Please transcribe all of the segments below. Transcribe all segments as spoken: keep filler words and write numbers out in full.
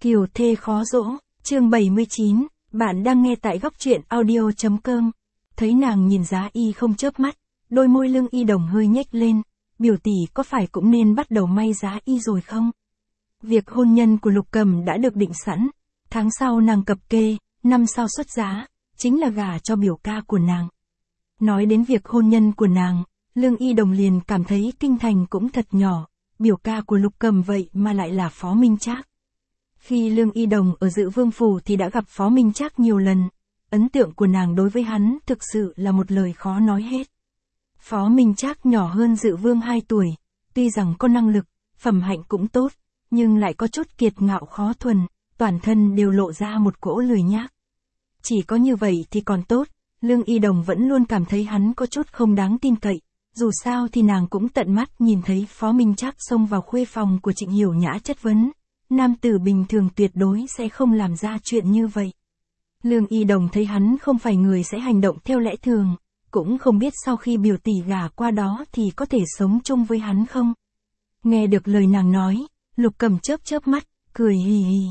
Kiều thê khó dỗ, chương bảy mươi chín, bạn đang nghe tại góc truyện audio.com. Thấy nàng nhìn Giá Y không chớp mắt, đôi môi Lương Y Đồng hơi nhếch lên, biểu tỷ có phải cũng nên bắt đầu may Giá Y rồi không? Việc hôn nhân của Lục Cầm đã được định sẵn, tháng sau nàng cập kê, năm sau xuất giá, chính là gả cho biểu ca của nàng. Nói đến việc hôn nhân của nàng, Lương Y Đồng liền cảm thấy kinh thành cũng thật nhỏ, biểu ca của Lục Cầm vậy mà lại là Phó Minh Trác. Khi Lương Y Đồng ở Dự Vương Phủ thì đã gặp Phó Minh Trác nhiều lần, ấn tượng của nàng đối với hắn thực sự là một lời khó nói hết. Phó Minh Trác nhỏ hơn Dự Vương hai tuổi, tuy rằng có năng lực, phẩm hạnh cũng tốt, nhưng lại có chút kiệt ngạo khó thuần, toàn thân đều lộ ra một cỗ lười nhác. Chỉ có như vậy thì còn tốt, Lương Y Đồng vẫn luôn cảm thấy hắn có chút không đáng tin cậy, dù sao thì nàng cũng tận mắt nhìn thấy Phó Minh Trác xông vào khuê phòng của Trịnh Hiểu Nhã chất vấn. Nam tử bình thường tuyệt đối sẽ không làm ra chuyện như vậy. Lương Y Đồng thấy hắn không phải người sẽ hành động theo lẽ thường, cũng không biết sau khi biểu tỷ gả qua đó thì có thể sống chung với hắn không. Nghe được lời nàng nói, Lục Cầm chớp chớp mắt, cười hì hì.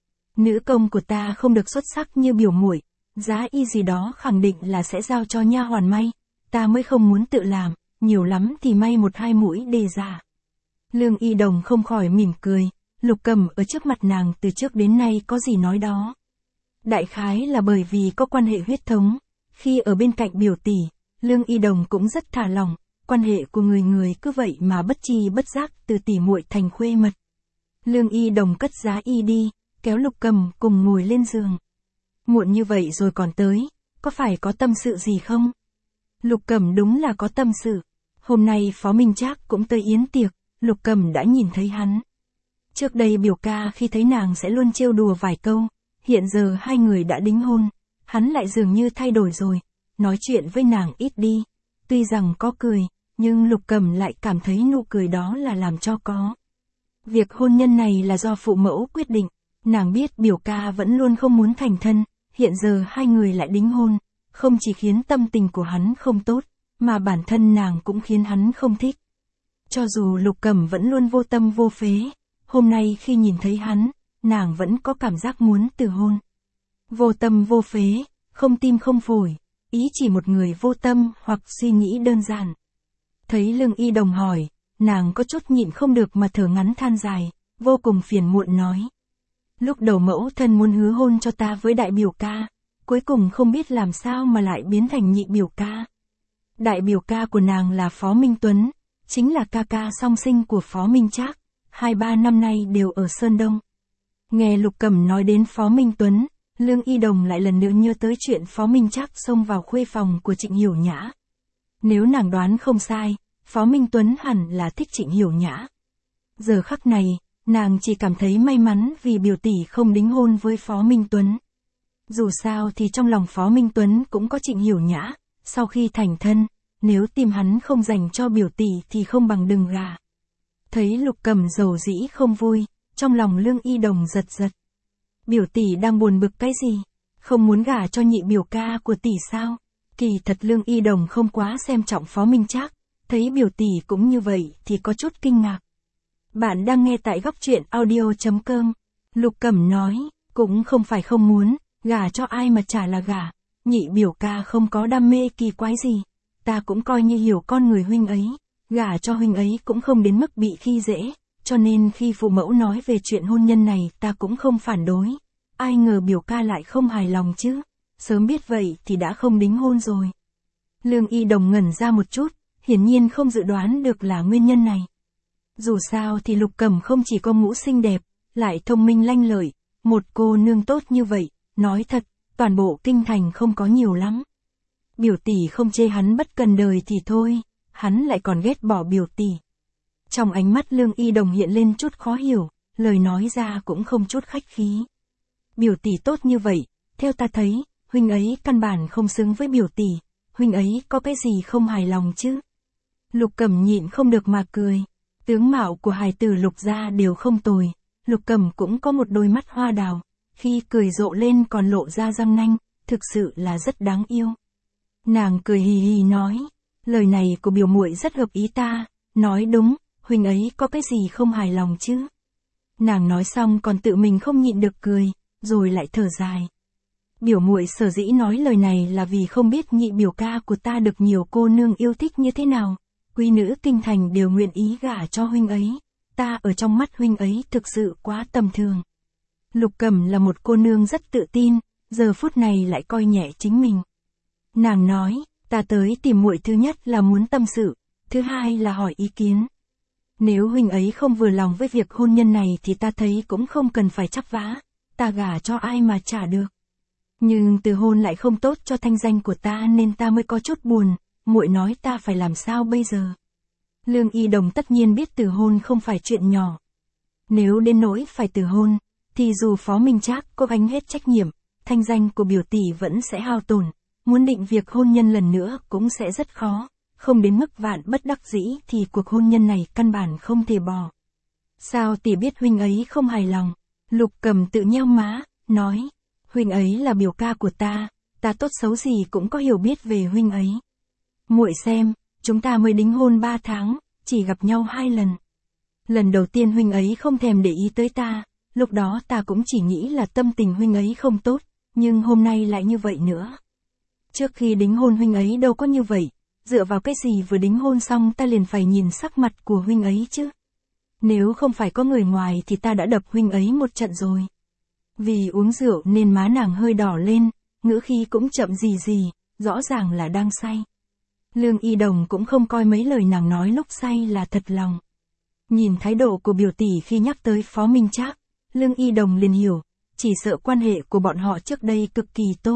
Nữ công của ta không được xuất sắc như biểu muội, Giá Y gì đó khẳng định là sẽ giao cho nha hoàn may, ta mới không muốn tự làm, nhiều lắm thì may một hai mũi đề ra. Lương Y Đồng không khỏi mỉm cười. Lục Cầm ở trước mặt nàng từ trước đến nay có gì nói đó. Đại khái là bởi vì có quan hệ huyết thống, khi ở bên cạnh biểu tỷ, Lương Y Đồng cũng rất thả lỏng, quan hệ của người người cứ vậy mà bất chi bất giác từ tỉ muội thành khuê mật. Lương Y Đồng cất Giá Y đi, kéo Lục Cầm cùng ngồi lên giường. Muộn như vậy rồi còn tới, có phải có tâm sự gì không? Lục Cầm đúng là có tâm sự. Hôm nay Phó Minh Trác cũng tới yến tiệc, Lục Cầm đã nhìn thấy hắn. Trước đây biểu ca khi thấy nàng sẽ luôn trêu đùa vài câu, hiện giờ hai người đã đính hôn, hắn lại dường như thay đổi rồi, nói chuyện với nàng ít đi, tuy rằng có cười, nhưng Lục Cầm lại cảm thấy nụ cười đó là làm cho có. Việc hôn nhân này là do phụ mẫu quyết định, nàng biết biểu ca vẫn luôn không muốn thành thân, hiện giờ hai người lại đính hôn, không chỉ khiến tâm tình của hắn không tốt, mà bản thân nàng cũng khiến hắn không thích. Cho dù Lục Cầm vẫn luôn vô tâm vô phế, hôm nay khi nhìn thấy hắn, nàng vẫn có cảm giác muốn từ hôn. Vô tâm vô phế, không tim không phổi, ý chỉ một người vô tâm hoặc suy nghĩ đơn giản. Thấy Lương Y Đồng hỏi, nàng có chút nhịn không được mà thở ngắn than dài, vô cùng phiền muộn nói. Lúc đầu mẫu thân muốn hứa hôn cho ta với đại biểu ca, cuối cùng không biết làm sao mà lại biến thành nhị biểu ca. Đại biểu ca của nàng là Phó Minh Tuấn, chính là ca ca song sinh của Phó Minh Trác. Hai ba năm nay đều ở Sơn Đông. Nghe Lục Cầm nói đến Phó Minh Tuấn, Lương Y Đồng lại lần nữa nhớ tới chuyện Phó Minh Trác xông vào khuê phòng của Trịnh Hiểu Nhã. Nếu nàng đoán không sai, Phó Minh Tuấn hẳn là thích Trịnh Hiểu Nhã. Giờ khắc này, nàng chỉ cảm thấy may mắn vì biểu tỷ không đính hôn với Phó Minh Tuấn. Dù sao thì trong lòng Phó Minh Tuấn cũng có Trịnh Hiểu Nhã, sau khi thành thân, nếu tim hắn không dành cho biểu tỷ thì không bằng đừng gả. Thấy Lục Cầm dầu dĩ không vui, trong lòng Lương Y Đồng giật giật. Biểu tỷ đang buồn bực cái gì? Không muốn gả cho nhị biểu ca của tỷ sao? Kỳ thật Lương Y Đồng không quá xem trọng Phó Minh Trác, thấy biểu tỷ cũng như vậy thì có chút kinh ngạc. Bạn đang nghe tại góc truyện audio.com. Lục Cầm nói, cũng không phải không muốn, gả cho ai mà chả là gả. Nhị biểu ca không có đam mê kỳ quái gì, ta cũng coi như hiểu con người huynh ấy. Gả cho huynh ấy cũng không đến mức bị khi dễ, cho nên khi phụ mẫu nói về chuyện hôn nhân này ta cũng không phản đối. Ai ngờ biểu ca lại không hài lòng chứ, sớm biết vậy thì đã không đính hôn rồi. Lương Y Đồng ngẩn ra một chút, hiển nhiên không dự đoán được là nguyên nhân này. Dù sao thì Lục Cầm không chỉ có mũ xinh đẹp, lại thông minh lanh lợi, một cô nương tốt như vậy, nói thật, toàn bộ kinh thành không có nhiều lắm. Biểu tỷ không chê hắn bất cần đời thì thôi. Hắn lại còn ghét bỏ biểu tỷ. Trong ánh mắt Lương Y Đồng hiện lên chút khó hiểu, lời nói ra cũng không chút khách khí. Biểu tỷ tốt như vậy, theo ta thấy, huynh ấy căn bản không xứng với biểu tỷ, huynh ấy có cái gì không hài lòng chứ? Lục Cầm nhịn không được mà cười, tướng mạo của hài tử Lục gia đều không tồi, Lục Cầm cũng có một đôi mắt hoa đào, khi cười rộ lên còn lộ ra răng nanh, thực sự là rất đáng yêu. Nàng cười hì hì nói. Lời này của biểu muội rất hợp ý ta, nói đúng, huynh ấy có cái gì không hài lòng chứ? Nàng nói xong còn tự mình không nhịn được cười, rồi lại thở dài. Biểu muội sở dĩ nói lời này là vì không biết nhị biểu ca của ta được nhiều cô nương yêu thích như thế nào, quý nữ kinh thành đều nguyện ý gả cho huynh ấy, ta ở trong mắt huynh ấy thực sự quá tầm thường. Lục Cẩm là một cô nương rất tự tin, giờ phút này lại coi nhẹ chính mình. Nàng nói, ta tới tìm muội thứ nhất là muốn tâm sự, thứ hai là hỏi ý kiến. Nếu huynh ấy không vừa lòng với việc hôn nhân này thì ta thấy cũng không cần phải chắp vá, ta gả cho ai mà trả được. Nhưng từ hôn lại không tốt cho thanh danh của ta nên ta mới có chút buồn, muội nói ta phải làm sao bây giờ. Lương Y Đồng tất nhiên biết từ hôn không phải chuyện nhỏ. Nếu đến nỗi phải từ hôn, thì dù Phó Minh Trác có gánh hết trách nhiệm, thanh danh của biểu tỷ vẫn sẽ hao tổn, muốn định việc hôn nhân lần nữa cũng sẽ rất khó, không đến mức vạn bất đắc dĩ thì cuộc hôn nhân này căn bản không thể bỏ. Sao tỷ biết huynh ấy không hài lòng? Lục Cẩm tự nheo má, nói, huynh ấy là biểu ca của ta, ta tốt xấu gì cũng có hiểu biết về huynh ấy. Muội xem, chúng ta mới đính hôn ba tháng, chỉ gặp nhau hai lần. Lần đầu tiên huynh ấy không thèm để ý tới ta, lúc đó ta cũng chỉ nghĩ là tâm tình huynh ấy không tốt, nhưng hôm nay lại như vậy nữa. Trước khi đính hôn huynh ấy đâu có như vậy, dựa vào cái gì vừa đính hôn xong ta liền phải nhìn sắc mặt của huynh ấy chứ. Nếu không phải có người ngoài thì ta đã đập huynh ấy một trận rồi. Vì uống rượu nên má nàng hơi đỏ lên, ngữ khí cũng chậm gì gì, rõ ràng là đang say. Lương Y Đồng cũng không coi mấy lời nàng nói lúc say là thật lòng. Nhìn thái độ của biểu tỷ khi nhắc tới Phó Minh Trác, Lương Y Đồng liền hiểu, chỉ sợ quan hệ của bọn họ trước đây cực kỳ tốt.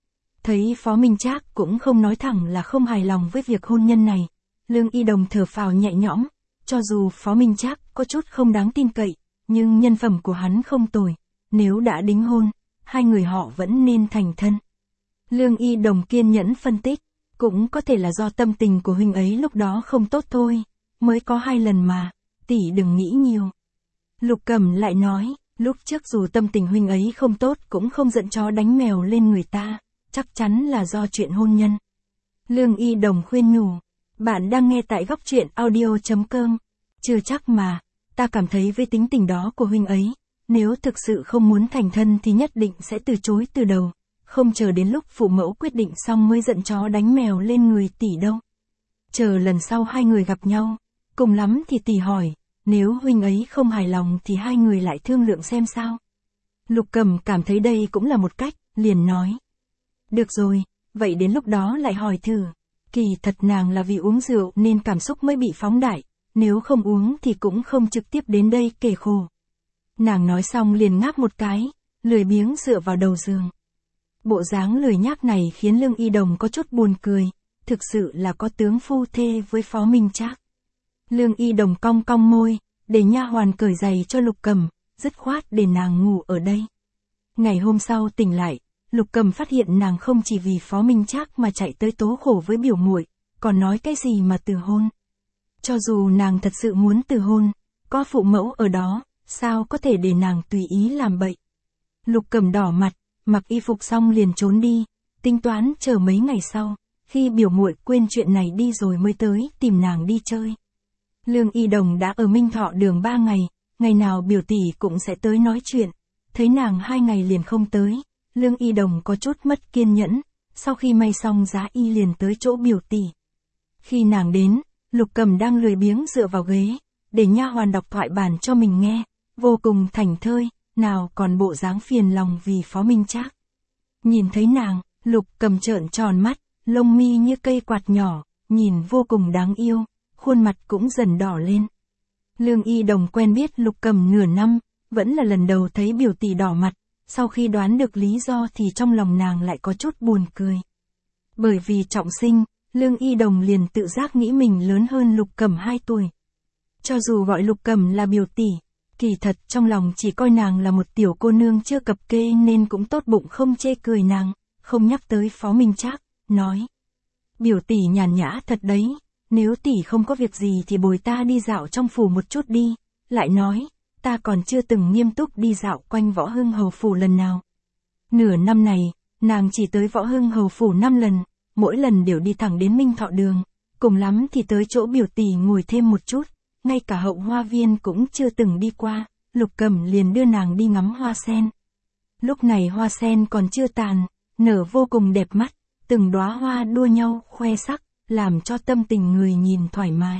Thấy Phó Minh Trác cũng không nói thẳng là không hài lòng với việc hôn nhân này, Lương Y Đồng thở phào nhẹ nhõm, cho dù Phó Minh Trác có chút không đáng tin cậy, nhưng nhân phẩm của hắn không tồi, nếu đã đính hôn, hai người họ vẫn nên thành thân. Lương Y Đồng kiên nhẫn phân tích, cũng có thể là do tâm tình của huynh ấy lúc đó không tốt thôi, mới có hai lần mà, tỷ đừng nghĩ nhiều. Lục Cẩm lại nói, lúc trước dù tâm tình huynh ấy không tốt cũng không giận chó đánh mèo lên người ta, chắc chắn là do chuyện hôn nhân. Lương Y Đồng khuyên nhủ, bạn đang nghe tại góc truyện audio chấm com, chưa chắc mà, ta cảm thấy với tính tình đó của huynh ấy, nếu thực sự không muốn thành thân thì nhất định sẽ từ chối từ đầu, không chờ đến lúc phụ mẫu quyết định xong mới giận chó đánh mèo lên người tỷ đâu. Chờ lần sau hai người gặp nhau, cùng lắm thì tỷ hỏi, nếu huynh ấy không hài lòng thì hai người lại thương lượng xem sao. Lục Cẩm cảm thấy đây cũng là một cách, liền nói. Được rồi, vậy đến lúc đó lại hỏi thử. Kỳ thật nàng là vì uống rượu nên cảm xúc mới bị phóng đại, nếu không uống thì cũng không trực tiếp đến đây kể khổ. Nàng nói xong liền ngáp một cái, lười biếng dựa vào đầu giường. Bộ dáng lười nhác này khiến Lương Y Đồng có chút buồn cười, thực sự là có tướng phu thê với Phó Minh Trác. Lương Y Đồng cong cong môi, để nha hoàn cởi giày cho Lục Cẩm, dứt khoát để nàng ngủ ở đây. Ngày hôm sau tỉnh lại, Lục Cẩm phát hiện nàng không chỉ vì Phó Minh Trác mà chạy tới tố khổ với biểu muội, còn nói cái gì mà từ hôn. Cho dù nàng thật sự muốn từ hôn, có phụ mẫu ở đó, sao có thể để nàng tùy ý làm bậy. Lục Cẩm đỏ mặt, mặc y phục xong liền trốn đi, tính toán chờ mấy ngày sau, khi biểu muội quên chuyện này đi rồi mới tới tìm nàng đi chơi. Lương Y Đồng đã ở Minh Thọ đường ba ngày, ngày nào biểu tỷ cũng sẽ tới nói chuyện, thấy nàng hai ngày liền không tới, Lương Y Đồng có chút mất kiên nhẫn, sau khi may xong giá y liền tới chỗ biểu tỷ. Khi nàng đến, Lục Cẩm đang lười biếng dựa vào ghế, để nha hoàn đọc thoại bản cho mình nghe, vô cùng thảnh thơi, nào còn bộ dáng phiền lòng vì Phó Minh Trác. Nhìn thấy nàng, Lục Cẩm trợn tròn mắt, lông mi như cây quạt nhỏ, nhìn vô cùng đáng yêu, khuôn mặt cũng dần đỏ lên. Lương Y Đồng quen biết Lục Cẩm nửa năm, vẫn là lần đầu thấy biểu tỷ đỏ mặt, sau khi đoán được lý do thì trong lòng nàng lại có chút buồn cười. Bởi vì trọng sinh, Lương Y Đồng liền tự giác nghĩ mình lớn hơn Lục Cẩm hai tuổi. Cho dù gọi Lục Cẩm là biểu tỷ, kỳ thật trong lòng chỉ coi nàng là một tiểu cô nương chưa cập kê nên cũng tốt bụng không chê cười nàng, không nhắc tới Phó Minh Trác, nói. Biểu tỷ nhàn nhã thật đấy, nếu tỷ không có việc gì thì bồi ta đi dạo trong phủ một chút đi, lại nói, ta còn chưa từng nghiêm túc đi dạo quanh Võ Hưng Hầu phủ lần nào. Nửa năm này, nàng chỉ tới Võ Hưng Hầu phủ năm lần, mỗi lần đều đi thẳng đến Minh Thọ đường, cùng lắm thì tới chỗ biểu tỷ ngồi thêm một chút, ngay cả hậu hoa viên cũng chưa từng đi qua, Lục Cẩm liền đưa nàng đi ngắm hoa sen. Lúc này hoa sen còn chưa tàn, nở vô cùng đẹp mắt, từng đóa hoa đua nhau khoe sắc, làm cho tâm tình người nhìn thoải mái.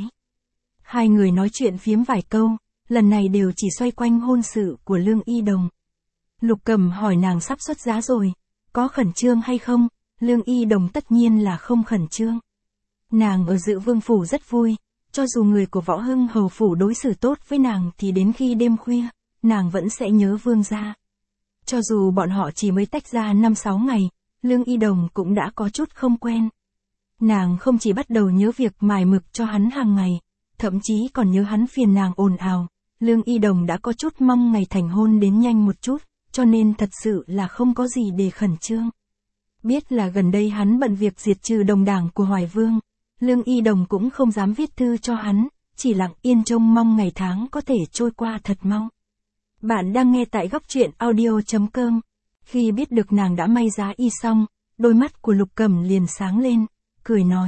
Hai người nói chuyện phiếm vài câu, lần này đều chỉ xoay quanh hôn sự của Lương Y Đồng. Lục Cẩm hỏi nàng sắp xuất giá rồi, có khẩn trương hay không? Lương Y Đồng tất nhiên là không khẩn trương. Nàng ở Dự Vương phủ rất vui, cho dù người của Võ Hưng hầu phủ đối xử tốt với nàng thì đến khi đêm khuya, nàng vẫn sẽ nhớ vương gia. Cho dù bọn họ chỉ mới tách ra năm sáu ngày, Lương Y Đồng cũng đã có chút không quen. Nàng không chỉ bắt đầu nhớ việc mài mực cho hắn hàng ngày, thậm chí còn nhớ hắn phiền nàng ồn ào. Lương Y Đồng đã có chút mong ngày thành hôn đến nhanh một chút, cho nên thật sự là không có gì để khẩn trương. Biết là gần đây hắn bận việc diệt trừ đồng đảng của Hoài Vương, Lương Y Đồng cũng không dám viết thư cho hắn, chỉ lặng yên trông mong ngày tháng có thể trôi qua thật mau. Bạn đang nghe tại góc truyện audio chấm com. Khi biết được nàng đã may giá y xong, đôi mắt của Lục Cẩm liền sáng lên, cười nói.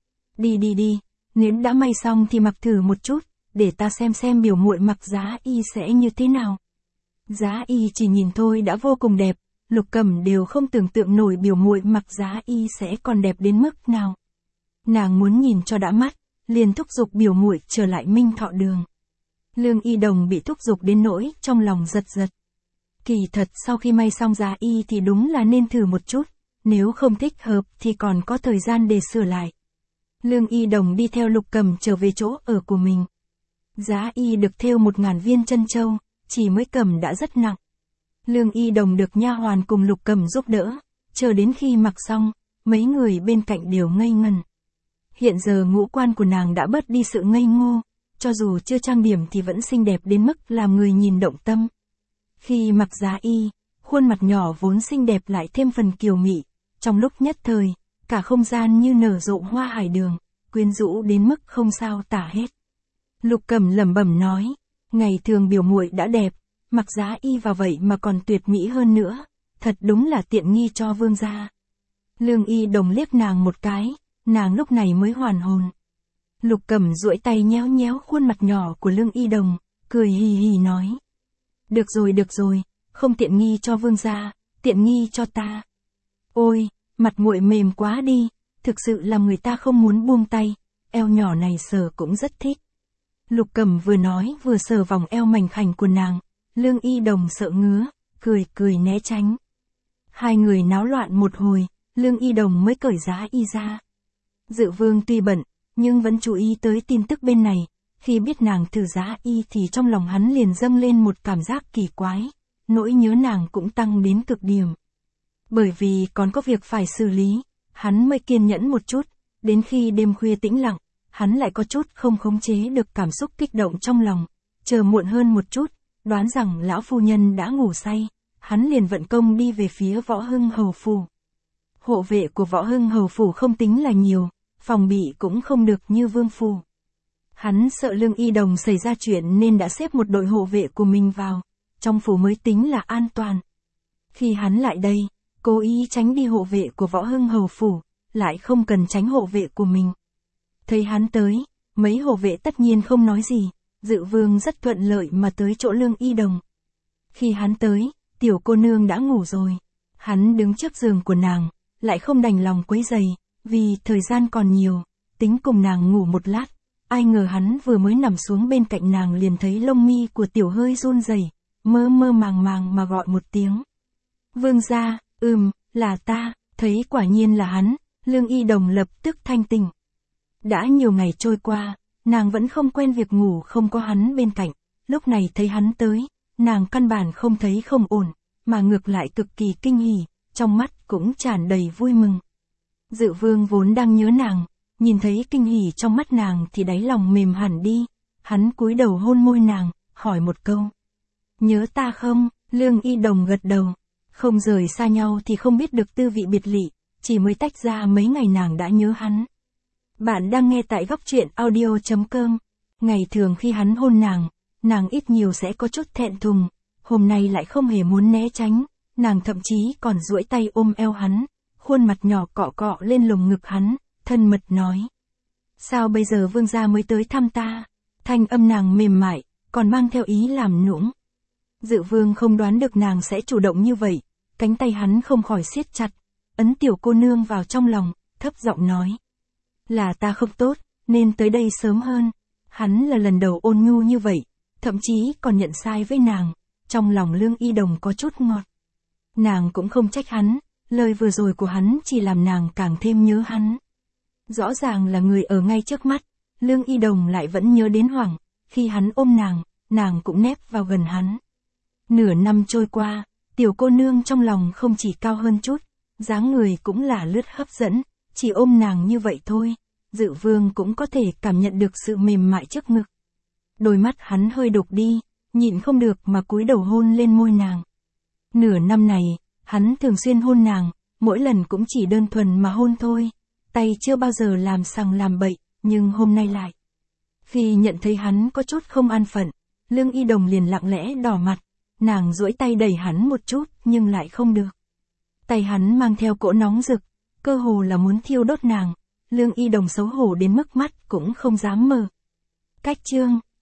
Đi đi đi, nếu đã may xong thì mặc thử một chút, để ta xem xem biểu muội mặc giá y sẽ như thế nào. Giá y chỉ nhìn thôi đã vô cùng đẹp, Lục Cẩm đều không tưởng tượng nổi biểu muội mặc giá y sẽ còn đẹp đến mức nào. Nàng muốn nhìn cho đã mắt, liền thúc giục biểu muội trở lại Minh Thọ Đường. Lương Y Đồng bị thúc giục đến nỗi trong lòng giật giật. Kỳ thật sau khi may xong giá y thì đúng là nên thử một chút, nếu không thích hợp thì còn có thời gian để sửa lại. Lương Y Đồng đi theo Lục Cẩm trở về chỗ ở của mình. Giá y được thêu một ngàn viên chân châu, chỉ mới cầm đã rất nặng. Lương Y Đồng được nha hoàn cùng Lục Cẩm giúp đỡ, chờ đến khi mặc xong, mấy người bên cạnh đều ngây ngần. Hiện giờ ngũ quan của nàng đã bớt đi sự ngây ngô, cho dù chưa trang điểm thì vẫn xinh đẹp đến mức làm người nhìn động tâm. Khi mặc giá y, khuôn mặt nhỏ vốn xinh đẹp lại thêm phần kiều mị, trong lúc nhất thời, cả không gian như nở rộ hoa hải đường, quyến rũ đến mức không sao tả hết. Lục Cẩm lẩm bẩm nói, ngày thường biểu muội đã đẹp, mặc giá y vào vậy mà còn tuyệt mỹ hơn nữa, thật đúng là tiện nghi cho vương gia. Lương Y Đồng liếc nàng một cái, nàng lúc này mới hoàn hồn. Lục Cẩm duỗi tay nhéo nhéo khuôn mặt nhỏ của Lương Y Đồng, cười hì hì nói. Được rồi được rồi, không tiện nghi cho vương gia, tiện nghi cho ta. Ôi, mặt muội mềm quá đi, thực sự làm người ta không muốn buông tay, eo nhỏ này sờ cũng rất thích. Lục Cẩm vừa nói vừa sờ vòng eo mảnh khảnh của nàng, Lương Y Đồng sợ ngứa, cười cười né tránh. Hai người náo loạn một hồi, Lương Y Đồng mới cởi giá y ra. Dự Vương tuy bận, nhưng vẫn chú ý tới tin tức bên này, khi biết nàng thử giá y thì trong lòng hắn liền dâng lên một cảm giác kỳ quái, nỗi nhớ nàng cũng tăng đến cực điểm. Bởi vì còn có việc phải xử lý, hắn mới kiên nhẫn một chút, đến khi đêm khuya tĩnh lặng, hắn lại có chút không khống chế được cảm xúc kích động trong lòng, chờ muộn hơn một chút, đoán rằng lão phu nhân đã ngủ say, hắn liền vận công đi về phía Võ Hưng hầu phủ. Hộ vệ của Võ Hưng hầu phủ không tính là nhiều, phòng bị cũng không được như vương phủ. Hắn sợ Lương Y Đồng xảy ra chuyện nên đã xếp một đội hộ vệ của mình vào, trong phủ mới tính là an toàn. Khi hắn lại đây, cố ý tránh đi hộ vệ của Võ Hưng hầu phủ, lại không cần tránh hộ vệ của mình. Thấy hắn tới, mấy hộ vệ tất nhiên không nói gì, Dự Vương rất thuận lợi mà tới chỗ Lương Y Đồng. Khi hắn tới, tiểu cô nương đã ngủ rồi. Hắn đứng trước giường của nàng, lại không đành lòng quấy rầy, vì thời gian còn nhiều, tính cùng nàng ngủ một lát. Ai ngờ hắn vừa mới nằm xuống bên cạnh nàng liền thấy lông mi của tiểu hơi run rẩy, mơ mơ màng màng mà gọi một tiếng. Vương gia, ừm, là ta, thấy quả nhiên là hắn, Lương Y Đồng lập tức thanh tỉnh. Đã nhiều ngày trôi qua, nàng vẫn không quen việc ngủ không có hắn bên cạnh, lúc này thấy hắn tới, nàng căn bản không thấy không ổn, mà ngược lại cực kỳ kinh hỉ, trong mắt cũng tràn đầy vui mừng. Dự Vương vốn đang nhớ nàng, nhìn thấy kinh hỉ trong mắt nàng thì đáy lòng mềm hẳn đi, hắn cúi đầu hôn môi nàng, hỏi một câu. Nhớ ta không? Lương Y Đồng gật đầu, không rời xa nhau thì không biết được tư vị biệt lỵ, chỉ mới tách ra mấy ngày nàng đã nhớ hắn. Bạn đang nghe tại góc truyện audio chấm com. Ngày thường khi hắn hôn nàng, nàng ít nhiều sẽ có chút thẹn thùng, hôm nay lại không hề muốn né tránh, nàng thậm chí còn duỗi tay ôm eo hắn, khuôn mặt nhỏ cọ cọ lên lồng ngực hắn, thân mật nói. Sao bây giờ vương gia mới tới thăm ta? Thanh âm nàng mềm mại, còn mang theo ý làm nũng. Dự Vương không đoán được nàng sẽ chủ động như vậy, cánh tay hắn không khỏi siết chặt, ấn tiểu cô nương vào trong lòng, thấp giọng nói. Là ta không tốt, nên tới đây sớm hơn. Hắn là lần đầu ôn nhu như vậy, thậm chí còn nhận sai với nàng, trong lòng Lương Y Đồng có chút ngọt. Nàng cũng không trách hắn, lời vừa rồi của hắn chỉ làm nàng càng thêm nhớ hắn. Rõ ràng là người ở ngay trước mắt, Lương Y Đồng lại vẫn nhớ đến Hoàng, khi hắn ôm nàng, nàng cũng nép vào gần hắn. Nửa năm trôi qua, tiểu cô nương trong lòng không chỉ cao hơn chút, dáng người cũng là lướt hấp dẫn, chỉ ôm nàng như vậy thôi, Dự Vương cũng có thể cảm nhận được sự mềm mại trước ngực. Đôi mắt hắn hơi đục đi, nhịn không được mà cúi đầu hôn lên môi nàng. Nửa năm này, hắn thường xuyên hôn nàng, mỗi lần cũng chỉ đơn thuần mà hôn thôi, tay chưa bao giờ làm sằng làm bậy, nhưng hôm nay lại. Khi nhận thấy hắn có chút không an phận, Lương Y Đồng liền lặng lẽ đỏ mặt, nàng duỗi tay đẩy hắn một chút nhưng lại không được. Tay hắn mang theo cỗ nóng rực, cơ hồ là muốn thiêu đốt nàng, Lương Y Đồng xấu hổ đến mức mắt cũng không dám mở. Cách chương